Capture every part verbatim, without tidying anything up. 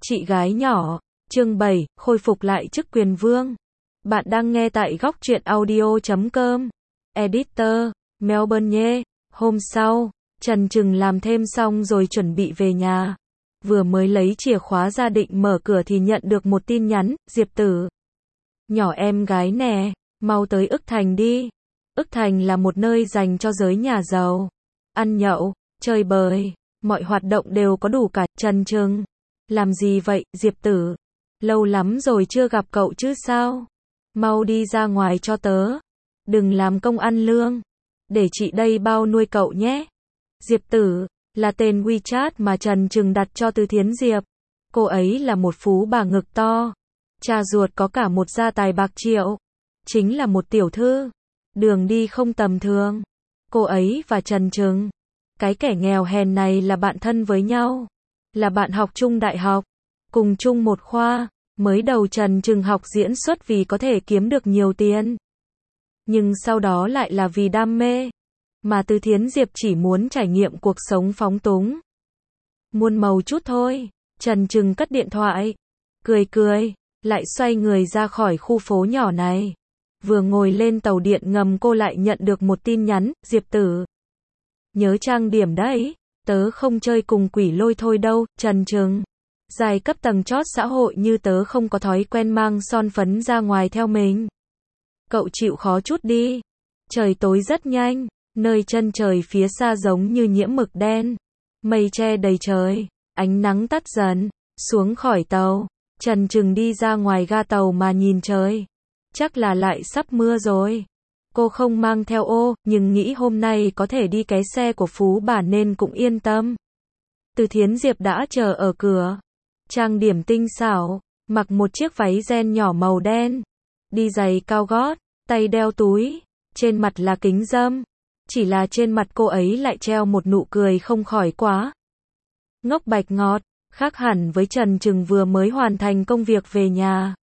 Chị gái nhỏ, chương bảy, khôi phục lại chức quyền vương. Bạn đang nghe tại góc truyện audio chấm com. Editor, Melbourne nhé. Hôm sau, Trần Trừng làm thêm xong rồi chuẩn bị về nhà. Vừa mới lấy chìa khóa ra định mở cửa thì nhận được một tin nhắn, Diệp Tử. Nhỏ em gái nè, mau tới Ức Thành đi. Ức Thành là một nơi dành cho giới nhà giàu. Ăn nhậu, chơi bời, mọi hoạt động đều có đủ cả. Trần Trừng. Làm gì vậy, Diệp Tử? Lâu lắm rồi chưa gặp cậu chứ sao? Mau đi ra ngoài cho tớ. Đừng làm công ăn lương. Để chị đây bao nuôi cậu nhé. Diệp Tử là tên WeChat mà Trần Trừng đặt cho Từ Thiến Diệp. Cô ấy là một phú bà ngực to. Cha ruột có cả một gia tài bạc triệu. Chính là một tiểu thư. Đường đi không tầm thường. Cô ấy và Trần Trừng, cái kẻ nghèo hèn này là bạn thân với nhau. Là bạn học chung đại học. Cùng chung một khoa. Mới đầu Trần Trừng học diễn xuất vì có thể kiếm được nhiều tiền. Nhưng sau đó lại là vì đam mê. Mà Từ Thiến Diệp chỉ muốn trải nghiệm cuộc sống phóng túng. Muôn màu chút thôi. Trần Trừng cất điện thoại. Cười cười. Lại xoay người ra khỏi khu phố nhỏ này. Vừa ngồi lên tàu điện ngầm cô lại nhận được một tin nhắn, Diệp Tử. Nhớ trang điểm đấy. Tớ không chơi cùng quỷ lôi thôi đâu, Trần Trừng. Giai cấp tầng chót xã hội như tớ không có thói quen mang son phấn ra ngoài theo mình. Cậu chịu khó chút đi. Trời tối rất nhanh. Nơi chân trời phía xa giống như nhiễm mực đen. Mây che đầy trời. Ánh nắng tắt dần. Xuống khỏi tàu. Trần Trừng đi ra ngoài ga tàu mà nhìn trời. Chắc là lại sắp mưa rồi. Cô không mang theo ô, nhưng nghĩ hôm nay có thể đi cái xe của phú bà nên cũng yên tâm. Từ Thiến Diệp đã chờ ở cửa. Trang điểm tinh xảo, mặc một chiếc váy ren nhỏ màu đen. Đi giày cao gót, tay đeo túi, trên mặt là kính râm. Chỉ là trên mặt cô ấy lại treo một nụ cười không khỏi quá ngốc bạch ngọt, khác hẳn với Trần Trừng vừa mới hoàn thành công việc về nhà.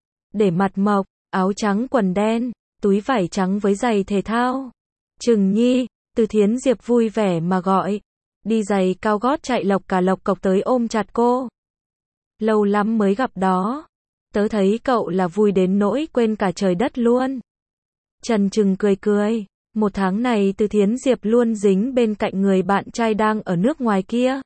Để mặt mộc, áo trắng quần đen, túi vải trắng với giày thể thao. Trừng nhi, Từ Thiến Diệp vui vẻ mà gọi. Đi giày cao gót chạy lộc cả lộc cộc tới ôm chặt cô. Lâu lắm mới gặp đó. Tớ thấy cậu là vui đến nỗi quên cả trời đất luôn. Trần Trừng cười cười. Một tháng này Từ Thiến Diệp luôn dính bên cạnh người bạn trai đang ở nước ngoài kia.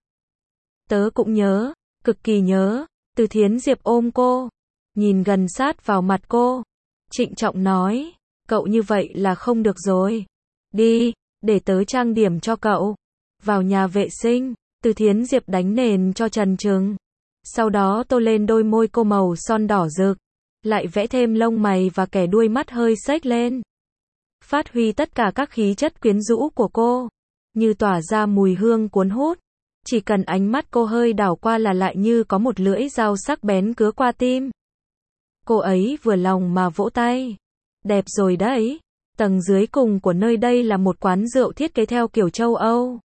Tớ cũng nhớ, cực kỳ nhớ. Từ Thiến Diệp ôm cô. Nhìn gần sát vào mặt cô. Trịnh trọng nói. Cậu như vậy là không được rồi. Đi, để tớ trang điểm cho cậu. Vào nhà vệ sinh, Từ Thiến Diệp đánh nền cho Trần Trừng. Sau đó tô lên đôi môi cô màu son đỏ rực. Lại vẽ thêm lông mày và kẻ đuôi mắt hơi xếch lên. Phát huy tất cả các khí chất quyến rũ của cô. Như tỏa ra mùi hương cuốn hút. Chỉ cần ánh mắt cô hơi đảo qua là lại như có một lưỡi dao sắc bén cứa qua tim. Cô ấy vừa lòng mà vỗ tay. Đẹp rồi đấy. Tầng dưới cùng của nơi đây là một quán rượu thiết kế theo kiểu châu Âu.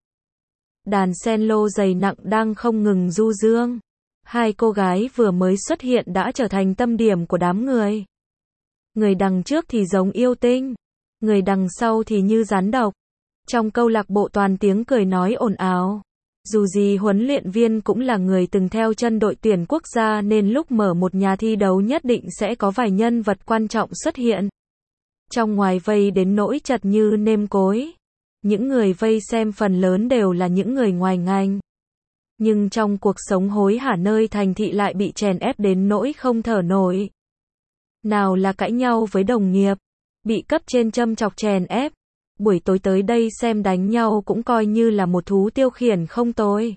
Đàn cello dày nặng đang không ngừng du dương. Hai cô gái vừa mới xuất hiện đã trở thành tâm điểm của đám người. Người đằng trước thì giống yêu tinh. Người đằng sau thì như rắn độc. Trong câu lạc bộ toàn tiếng cười nói ồn ào. Dù gì huấn luyện viên cũng là người từng theo chân đội tuyển quốc gia nên lúc mở một nhà thi đấu nhất định sẽ có vài nhân vật quan trọng xuất hiện. Trong ngoài vây đến nỗi chật như nêm cối. Những người vây xem phần lớn đều là những người ngoài ngành. Nhưng trong cuộc sống hối hả nơi thành thị lại bị chèn ép đến nỗi không thở nổi. Nào là cãi nhau với đồng nghiệp, bị cấp trên châm chọc chèn ép. Buổi tối tới đây xem đánh nhau cũng coi như là một thú tiêu khiển không tồi.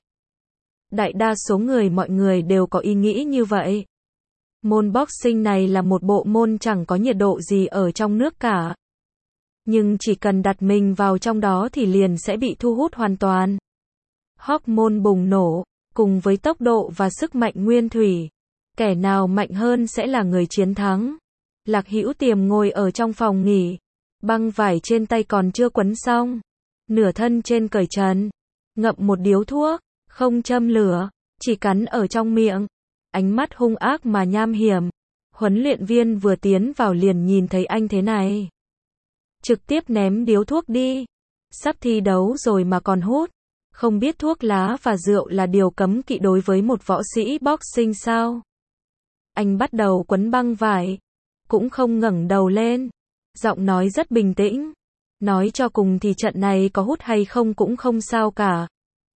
Đại đa số người mọi người đều có ý nghĩ như vậy. Môn boxing này là một bộ môn chẳng có nhiệt độ gì ở trong nước cả. Nhưng chỉ cần đặt mình vào trong đó thì liền sẽ bị thu hút hoàn toàn. Hormone bùng nổ, cùng với tốc độ và sức mạnh nguyên thủy. Kẻ nào mạnh hơn sẽ là người chiến thắng. Lạc Hữu Tiềm ngồi ở trong phòng nghỉ. Băng vải trên tay còn chưa quấn xong. Nửa thân trên cởi trần. Ngậm một điếu thuốc, không châm lửa, chỉ cắn ở trong miệng. Ánh mắt hung ác mà nham hiểm. Huấn luyện viên vừa tiến vào liền nhìn thấy anh thế này. Trực tiếp ném điếu thuốc đi. Sắp thi đấu rồi mà còn hút. Không biết thuốc lá và rượu là điều cấm kỵ đối với một võ sĩ boxing sao? Anh bắt đầu quấn băng vải, cũng không ngẩng đầu lên, giọng nói rất bình tĩnh. Nói cho cùng thì trận này có hút hay không cũng không sao cả.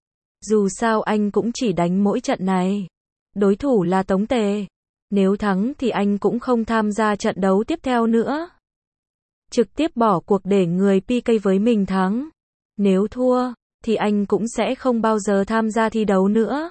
Dù sao anh cũng chỉ đánh mỗi trận này. Đối thủ là Tống Tề. Nếu thắng thì anh cũng không tham gia trận đấu tiếp theo nữa. Trực tiếp bỏ cuộc để người pê ca với mình thắng. Nếu thua, thì anh cũng sẽ không bao giờ tham gia thi đấu nữa.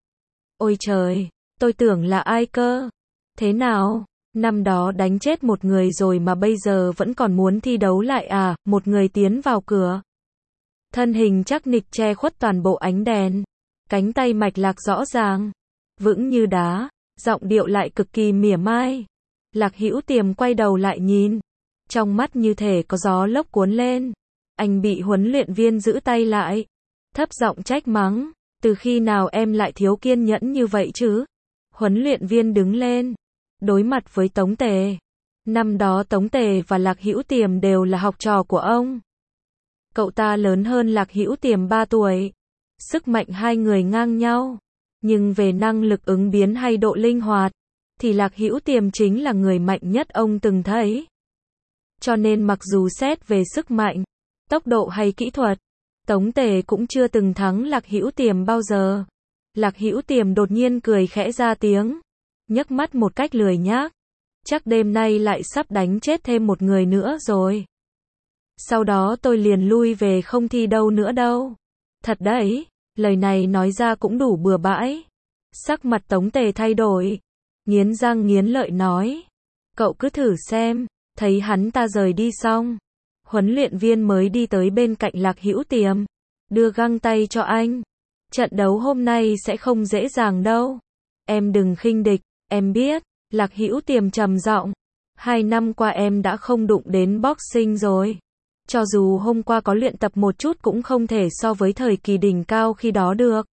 Ôi trời, tôi tưởng là ai cơ? Thế nào? Năm đó đánh chết một người rồi mà bây giờ vẫn còn muốn thi đấu lại à? Một người tiến vào cửa. Thân hình chắc nịch che khuất toàn bộ ánh đèn. Cánh tay mạch lạc rõ ràng. Vững như đá. Giọng điệu lại cực kỳ mỉa mai. Lạc Hữu Tiềm quay đầu lại nhìn. Trong mắt như thể có gió lốc cuốn lên. Anh bị huấn luyện viên giữ tay lại. Thấp giọng trách mắng. Từ khi nào em lại thiếu kiên nhẫn như vậy chứ? Huấn luyện viên đứng lên. Đối mặt với Tống Tề. Năm đó Tống Tề và Lạc Hữu Tiềm đều là học trò của ông. Cậu ta lớn hơn Lạc Hữu Tiềm ba tuổi. Sức mạnh hai người ngang nhau. Nhưng về năng lực ứng biến hay độ linh hoạt, thì Lạc Hữu Tiềm chính là người mạnh nhất ông từng thấy. Cho nên mặc dù xét về sức mạnh, tốc độ hay kỹ thuật, Tống Tề cũng chưa từng thắng Lạc Hữu Tiềm bao giờ. Lạc Hữu Tiềm đột nhiên cười khẽ ra tiếng, nhấc mắt một cách lười nhác. Chắc đêm nay lại sắp đánh chết thêm một người nữa rồi. Sau đó tôi liền lui về không thi đâu nữa đâu. Thật đấy, lời này nói ra cũng đủ bừa bãi. Sắc mặt Tống Tề thay đổi, nghiến răng nghiến lợi nói. Cậu cứ thử xem. Thấy hắn ta rời đi xong, huấn luyện viên mới đi tới bên cạnh Lạc Hữu Tiềm, đưa găng tay cho anh. Trận đấu hôm nay sẽ không dễ dàng đâu. Em đừng khinh địch, em biết. Lạc Hữu Tiềm trầm giọng. Hai năm qua em đã không đụng đến boxing rồi. Cho dù hôm qua có luyện tập một chút cũng không thể so với thời kỳ đỉnh cao khi đó được.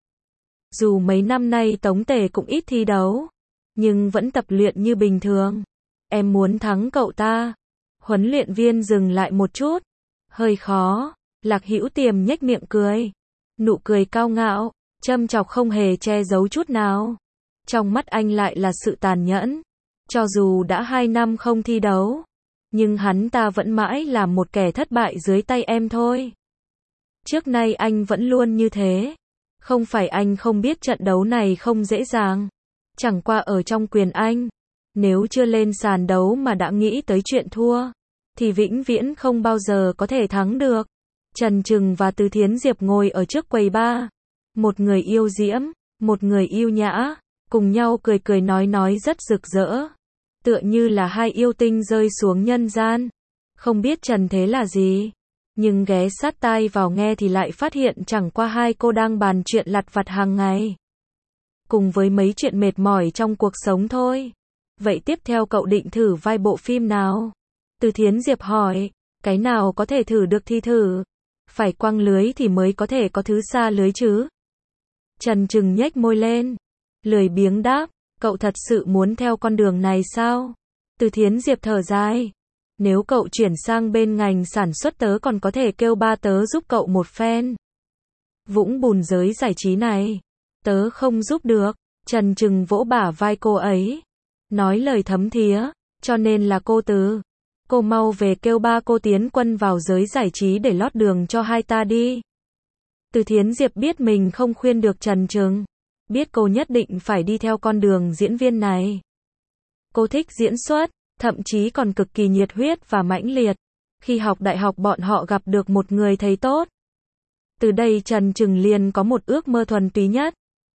Dù mấy năm nay Tống Tề cũng ít thi đấu, nhưng vẫn tập luyện như bình thường. Em muốn thắng cậu ta. Huấn luyện viên dừng lại một chút. Hơi khó. Lạc Hữu Tiềm nhếch miệng cười. Nụ cười cao ngạo, châm chọc không hề che giấu chút nào. Trong mắt anh lại là sự tàn nhẫn. Cho dù đã hai năm không thi đấu, nhưng hắn ta vẫn mãi là một kẻ thất bại dưới tay em thôi. Trước nay anh vẫn luôn như thế. Không phải anh không biết trận đấu này không dễ dàng. Chẳng qua ở trong quyền anh, nếu chưa lên sàn đấu mà đã nghĩ tới chuyện thua, thì vĩnh viễn không bao giờ có thể thắng được. Trần Trừng và Từ Thiến Diệp ngồi ở trước quầy bar. Một người yêu diễm, một người yêu nhã, cùng nhau cười cười nói nói rất rực rỡ. Tựa như là hai yêu tinh rơi xuống nhân gian. Không biết trần thế là gì, nhưng ghé sát tai vào nghe thì lại phát hiện chẳng qua hai cô đang bàn chuyện lặt vặt hàng ngày. Cùng với mấy chuyện mệt mỏi trong cuộc sống thôi. Vậy tiếp theo cậu định thử vai bộ phim nào? Từ Thiến Diệp hỏi. Cái nào có thể thử được thì thử. Phải quăng lưới thì mới có thể có thứ xa lưới chứ. Trần Trừng nhếch môi lên, lười biếng đáp. Cậu thật sự muốn theo con đường này sao? Từ Thiến Diệp thở dài. Nếu cậu chuyển sang bên ngành sản xuất tớ còn có thể kêu ba tớ giúp cậu một phen. Vũng bùn giới giải trí này, tớ không giúp được. Trần Trừng vỗ bả vai cô ấy, nói lời thấm thía, cho nên là cô Từ. Cô mau về kêu ba cô tiến quân vào giới giải trí để lót đường cho hai ta đi. Từ Thiến Diệp biết mình không khuyên được Trần Trừng, biết cô nhất định phải đi theo con đường diễn viên này. Cô thích diễn xuất, thậm chí còn cực kỳ nhiệt huyết và mãnh liệt. Khi học đại học bọn họ gặp được một người thầy tốt. Từ đây Trần Trừng liền có một ước mơ thuần túy nhất.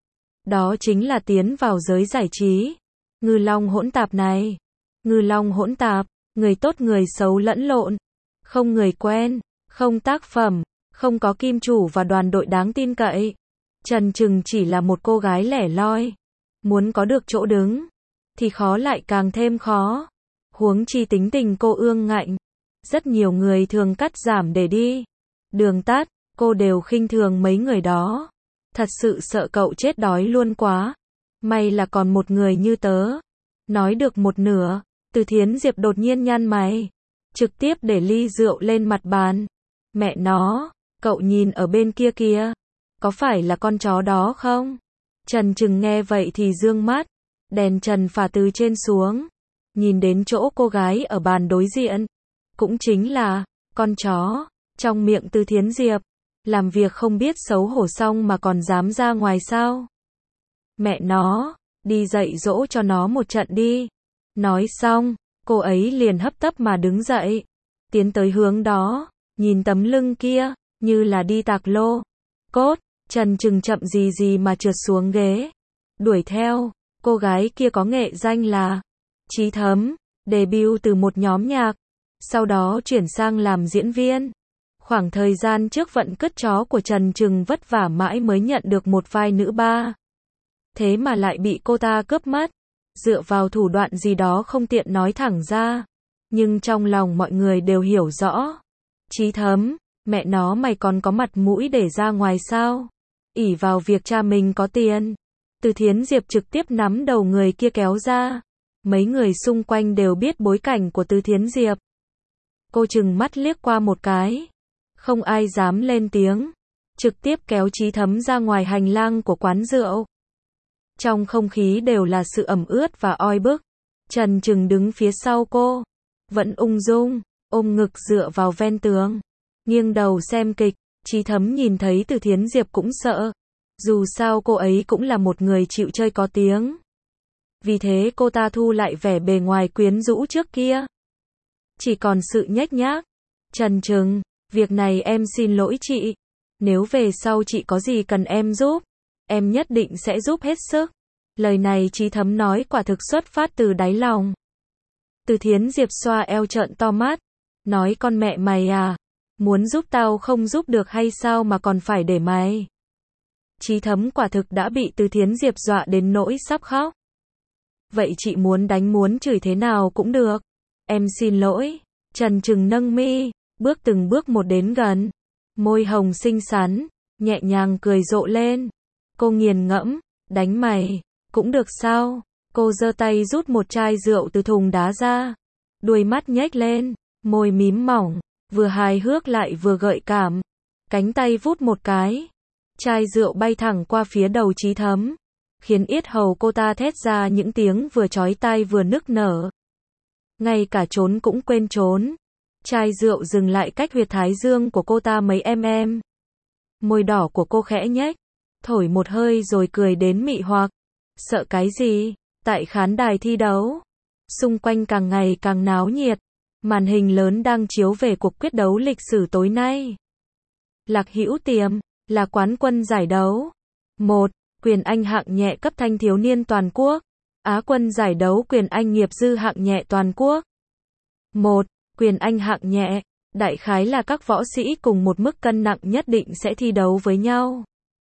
Đó chính là tiến vào giới giải trí. Ngư long hỗn tạp này. Ngư long hỗn tạp, người tốt người xấu lẫn lộn. Không người quen, không tác phẩm, không có kim chủ và đoàn đội đáng tin cậy. Trần Trừng chỉ là một cô gái lẻ loi. Muốn có được chỗ đứng, thì khó lại càng thêm khó. Huống chi tính tình cô ương ngạnh. Rất nhiều người thường cắt giảm để đi đường tắt, cô đều khinh thường mấy người đó. Thật sự sợ cậu chết đói luôn quá. May là còn một người như tớ. Nói được một nửa, Từ Thiến Diệp đột nhiên nhăn mày, trực tiếp để ly rượu lên mặt bàn. Mẹ nó, cậu nhìn ở bên kia kìa. có phải là con chó đó không? Trần Trừng nghe vậy thì dương mắt, đèn trần phả từ trên xuống, nhìn đến chỗ cô gái ở bàn đối diện, cũng chính là con chó, trong miệng Từ Thiến Diệp, làm việc không biết xấu hổ xong mà còn dám ra ngoài sao? Mẹ nó, đi dạy dỗ cho nó một trận đi. Nói xong, cô ấy liền hấp tấp mà đứng dậy, tiến tới hướng đó, nhìn tấm lưng kia, như là đi tạc lô. Cốt, Trần Trừng chậm gì gì mà trượt xuống ghế, đuổi theo. Cô gái kia có nghệ danh là Chí Thấm, debut từ một nhóm nhạc, sau đó chuyển sang làm diễn viên. Khoảng thời gian trước vận cất chó của Trần Trừng vất vả mãi mới nhận được một vai nữ ba. Thế mà lại bị cô ta cướp mất. Dựa vào thủ đoạn gì đó không tiện nói thẳng ra, nhưng trong lòng mọi người đều hiểu rõ. Chí Thấm, mẹ nó mày còn có mặt mũi để ra ngoài sao? Ỷ vào việc cha mình có tiền. Từ Thiến Diệp trực tiếp nắm đầu người kia kéo ra. Mấy người xung quanh đều biết bối cảnh của Từ Thiến Diệp. Cô trừng mắt liếc qua một cái. Không ai dám lên tiếng. Trực tiếp kéo Chí Thấm ra ngoài hành lang của quán rượu. Trong không khí đều là sự ẩm ướt và oi bức. Trần Trừng đứng phía sau cô, vẫn ung dung, ôm ngực dựa vào ven tường, nghiêng đầu xem kịch. Chí Thấm nhìn thấy Từ Thiến Diệp cũng sợ. Dù sao cô ấy cũng là một người chịu chơi có tiếng. Vì thế cô ta thu lại vẻ bề ngoài quyến rũ trước kia. Chỉ còn sự nhếch nhác. Trần Trừng, việc này em xin lỗi chị. Nếu về sau chị có gì cần em giúp, em nhất định sẽ giúp hết sức. Lời này Chí Thấm nói quả thực xuất phát từ đáy lòng. Từ Thiến Diệp xoa eo trợn to mắt, nói con mẹ mày à, muốn giúp tao không giúp được hay sao mà còn phải để mày. Chí Thấm quả thực đã bị Từ Thiến Diệp dọa đến nỗi sắp khóc. Vậy chị muốn đánh muốn chửi thế nào cũng được. Em xin lỗi. Trần Trừng nâng mi, bước từng bước một đến gần. Môi hồng xinh xắn, nhẹ nhàng cười rộ lên. Cô nghiền ngẫm, đánh mày, cũng được sao? Cô giơ tay rút một chai rượu từ thùng đá ra. Đuôi mắt nhếch lên, môi mím mỏng, vừa hài hước lại vừa gợi cảm. Cánh tay vút một cái. Chai rượu bay thẳng qua phía đầu Chí Thấm, khiến yết hầu cô ta thét ra những tiếng vừa chói tai vừa nức nở. Ngay cả trốn cũng quên trốn. Chai rượu dừng lại cách huyệt thái dương của cô ta mấy mm. Môi đỏ của cô khẽ nhếch, thổi một hơi rồi cười đến mị hoặc. Sợ cái gì? Tại khán đài thi đấu, xung quanh càng ngày càng náo nhiệt. Màn hình lớn đang chiếu về cuộc quyết đấu lịch sử tối nay. Lạc Hữu Tiềm là quán quân giải đấu. một. Quyền Anh hạng nhẹ cấp thanh thiếu niên toàn quốc. Á quân giải đấu Quyền Anh nghiệp dư hạng nhẹ toàn quốc. một. Quyền Anh hạng nhẹ, đại khái là các võ sĩ cùng một mức cân nặng nhất định sẽ thi đấu với nhau.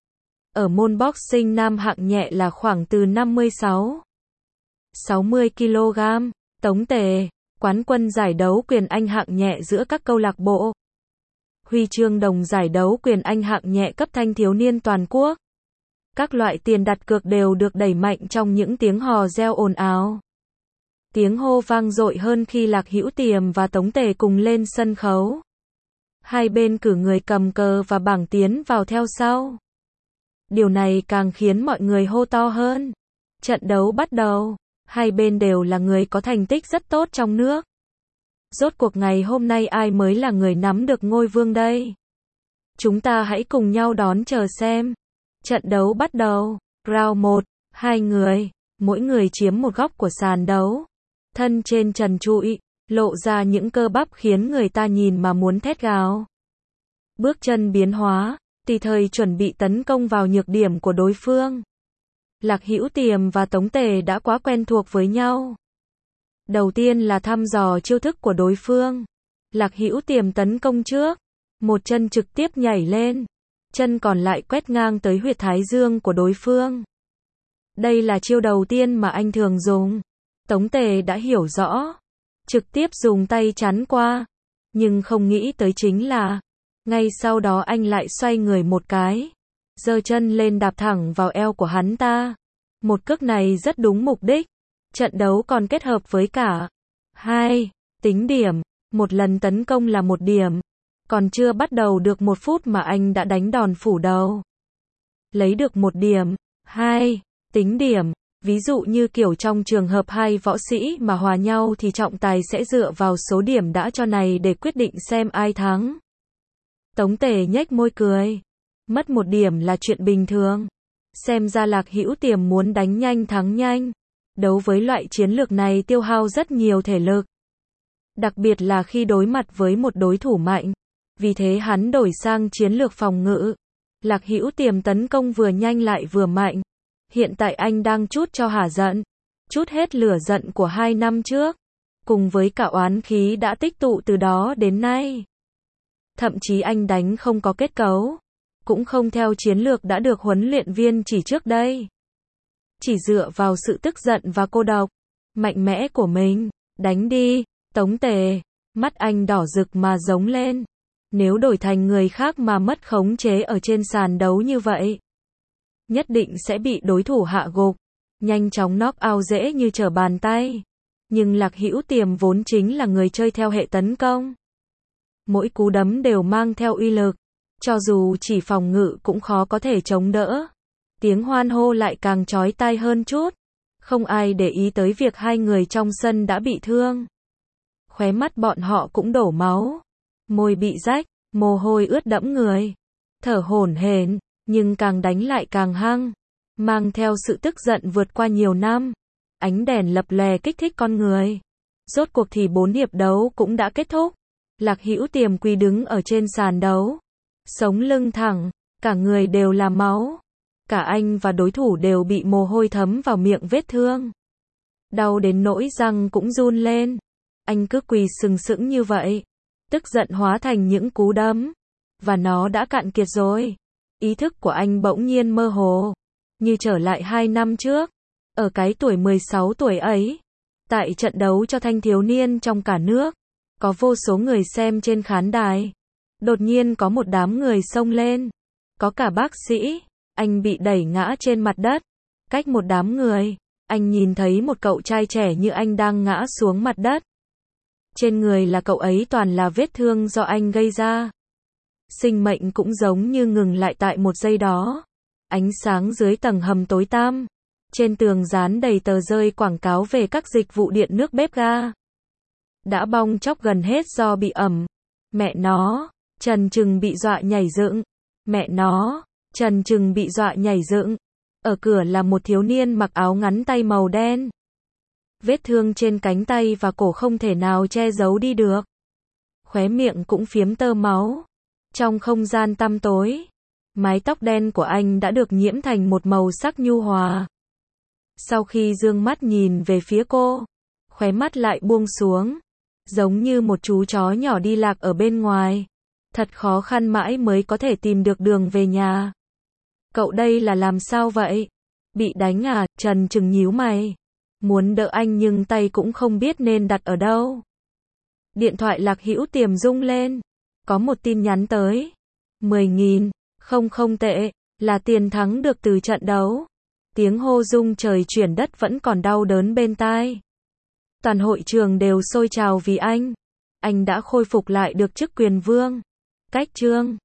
Ở môn boxing nam hạng nhẹ là khoảng từ năm mươi sáu, sáu mươi ki lô gam. Tống Tề, quán quân giải đấu Quyền Anh hạng nhẹ giữa các câu lạc bộ. Huy chương đồng giải đấu Quyền Anh hạng nhẹ cấp thanh thiếu niên toàn quốc. Các loại tiền đặt cược đều được đẩy mạnh trong những tiếng hò reo ồn ào. Tiếng hô vang dội hơn khi Lạc Hữu Tiềm và Tống Tề cùng lên sân khấu. Hai bên cử người cầm cờ và bảng tiến vào theo sau. Điều này càng khiến mọi người hô to hơn. Trận đấu bắt đầu. Hai bên đều là người có thành tích rất tốt trong nước. Rốt cuộc ngày hôm nay ai mới là người nắm được ngôi vương đây? Chúng ta hãy cùng nhau đón chờ xem. Trận đấu bắt đầu. Round một, hai người, mỗi người chiếm một góc của sàn đấu. Thân trên trần trụi, lộ ra những cơ bắp khiến người ta nhìn mà muốn thét gào. Bước chân biến hóa, tùy thời chuẩn bị tấn công vào nhược điểm của đối phương. Lạc Hữu Tiềm và Tống Tề đã quá quen thuộc với nhau. Đầu tiên là thăm dò chiêu thức của đối phương. Lạc Hữu Tiềm tấn công trước, một chân trực tiếp nhảy lên, chân còn lại quét ngang tới huyệt thái dương của đối phương. Đây là chiêu đầu tiên mà anh thường dùng. Tống Tề đã hiểu rõ, trực tiếp dùng tay chắn qua, nhưng không nghĩ tới chính là, ngay sau đó anh lại xoay người một cái, giơ chân lên đạp thẳng vào eo của hắn ta. Một cước này rất đúng mục đích. Trận đấu còn kết hợp với cả hai tính điểm, một lần tấn công là một điểm. Còn chưa bắt đầu được một phút mà anh đã đánh đòn phủ đầu. lấy được một điểm. Hai. Tính điểm. Ví dụ như kiểu trong trường hợp hai võ sĩ mà hòa nhau thì trọng tài sẽ dựa vào số điểm đã cho này để quyết định xem ai thắng. Tống Tề nhếch môi cười. Mất một điểm là chuyện bình thường. Xem ra Lạc Hữu Tiềm muốn đánh nhanh thắng nhanh. Đấu với loại chiến lược này tiêu hao rất nhiều thể lực. Đặc biệt là khi đối mặt với một đối thủ mạnh. Vì thế hắn đổi sang chiến lược phòng ngự. Lạc Hữu Tiềm tấn công vừa nhanh lại vừa mạnh. Hiện tại anh đang trút cho hả giận. Trút hết lửa giận của hai năm trước. Cùng với cả oán khí đã tích tụ từ đó đến nay. Thậm chí anh đánh không có kết cấu. Cũng không theo chiến lược đã được huấn luyện viên chỉ trước đây. Chỉ dựa vào sự tức giận và cô độc. Mạnh mẽ của mình. Đánh đi, Tống Tề. Mắt anh đỏ rực mà giống lên. Nếu đổi thành người khác mà mất khống chế ở trên sàn đấu như vậy. Nhất định sẽ bị đối thủ hạ gục. Nhanh chóng knock out dễ như trở bàn tay. Nhưng Lạc Hữu Tiềm vốn chính là người chơi theo hệ tấn công. Mỗi cú đấm đều mang theo uy lực. Cho dù chỉ phòng ngự cũng khó có thể chống đỡ. Tiếng hoan hô lại càng chói tai hơn chút. Không ai để ý tới việc hai người trong sân đã bị thương. Khóe mắt bọn họ cũng đổ máu. Môi bị rách, mồ hôi ướt đẫm người. Thở hổn hển, nhưng càng đánh lại càng hăng. Mang theo sự tức giận vượt qua nhiều năm. Ánh đèn lập lòe kích thích con người. Rốt cuộc thì bốn hiệp đấu cũng đã kết thúc. Lạc Hữu Tiềm quỳ đứng ở trên sàn đấu. Sống lưng thẳng, cả người đều là máu. Cả anh và đối thủ đều bị mồ hôi thấm vào miệng vết thương. Đau đến nỗi răng cũng run lên. Anh cứ quỳ sừng sững như vậy. Tức giận hóa thành những cú đấm. Và nó đã cạn kiệt rồi. Ý thức của anh bỗng nhiên mơ hồ. Như trở lại hai năm trước. Ở cái tuổi mười sáu tuổi ấy. Tại trận đấu cho thanh thiếu niên trong cả nước. Có vô số người xem trên khán đài. Đột nhiên có một đám người xông lên. Có cả bác sĩ. Anh bị đẩy ngã trên mặt đất. Cách một đám người. Anh nhìn thấy một cậu trai trẻ như anh đang ngã xuống mặt đất. Trên người là cậu ấy toàn là vết thương do anh gây ra. Sinh mệnh cũng giống như ngừng lại tại một giây đó. Ánh sáng dưới tầng hầm tối tăm. Trên tường dán đầy tờ rơi quảng cáo về các dịch vụ điện nước bếp ga. Đã bong chóc gần hết do bị ẩm. Mẹ nó, Trần Trừng bị dọa nhảy dựng. Mẹ nó, Trần Trừng bị dọa nhảy dựng. Ở cửa là một thiếu niên mặc áo ngắn tay màu đen. Vết thương trên cánh tay và cổ không thể nào che giấu đi được. Khóe miệng cũng phiếm tơ máu. Trong không gian tăm tối, mái tóc đen của anh đã được nhiễm thành một màu sắc nhu hòa. Sau khi dương mắt nhìn về phía cô, khóe mắt lại buông xuống. Giống như một chú chó nhỏ đi lạc ở bên ngoài. Thật khó khăn mãi mới có thể tìm được đường về nhà. Cậu đây là làm sao vậy? Bị đánh à? Trần Trừng nhíu mày. Muốn đỡ anh nhưng tay cũng không biết nên đặt ở đâu. Điện thoại Lạc Hữu Tiềm rung lên. Có một tin nhắn tới. mười nghìn, không không tệ, là tiền thắng được từ trận đấu. Tiếng hô rung trời chuyển đất vẫn còn đau đớn bên tai. Toàn hội trường đều sôi trào vì anh. Anh đã khôi phục lại được chức quyền vương. Cách chương